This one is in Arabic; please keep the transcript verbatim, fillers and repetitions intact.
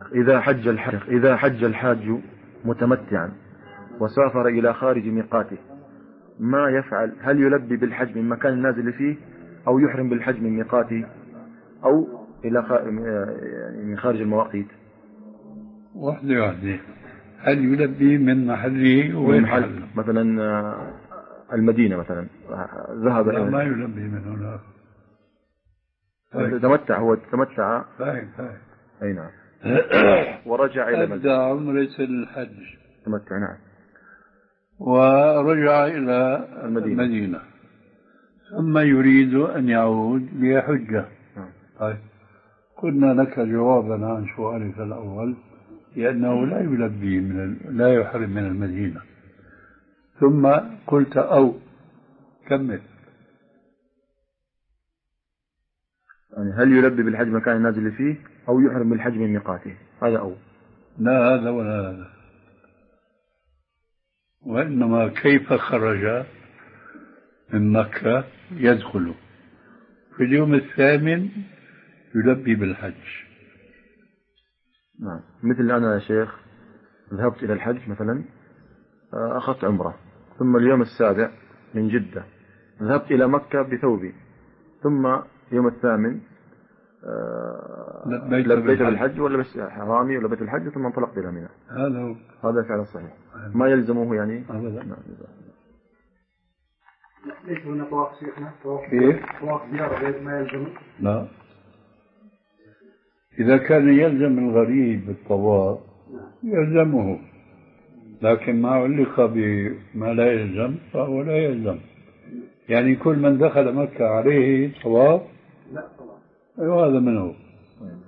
إذا حج الحاج إذا حج الحاج متمتعا وسافر إلى خارج ميقاته ما يفعل؟ هل يلبي بالحج من مكان النازل فيه أو يحرم بالحج من ميقاته أو إلى خ... يعني من خارج المواقيت؟ واحدة واحدة. هل يلبي من محله وين محله؟ مثلا المدينة مثلا ذهب لا ما يلبي من هناك. تمتع هو تمتع فاهم فاهم أي نعم. ورجع إلى أدى عمرة الحج تمتع نعم ورجع إلى المدينة, المدينة. ثم يريد أن يعود ليحج. طيب قلنا لك جوابا عن سؤالك الأول لأنه لا يلبي من ال... لا يحرم من المدينة. ثم قلت أو كمل. يعني هل يلبي بالحج مكان النازل فيه أو يحرم بالحج من ميقاته؟ هذا أو لا هذا ولا هذا. وإنما كيف خرج من مكة يدخل في اليوم الثامن يلبي بالحج. نعم. مثل أنا يا شيخ ذهبت إلى الحج مثلا أخذت عمرة ثم اليوم السابع من جدة ذهبت إلى مكة بثوبي ثم يوم الثامن لبيت, لبيت بالحج ولا بس حرامي ولا بيت الحج ثم انطلقت إلى منى. هذا هو هذا فعل صحيح ما يلزمه يعني أبدا. نعم. ليس هنا طواف شيخنا كيف؟ طواف زيارة غير ما يلزمه؟ لا إذا كان يلزم الغريب بالطواف يلزمه لكن ما علق بما لا يلزم فهو لا يلزم. يعني كل من دخل مكة عليه طواف؟ لا طواف. أيوة هذا منه.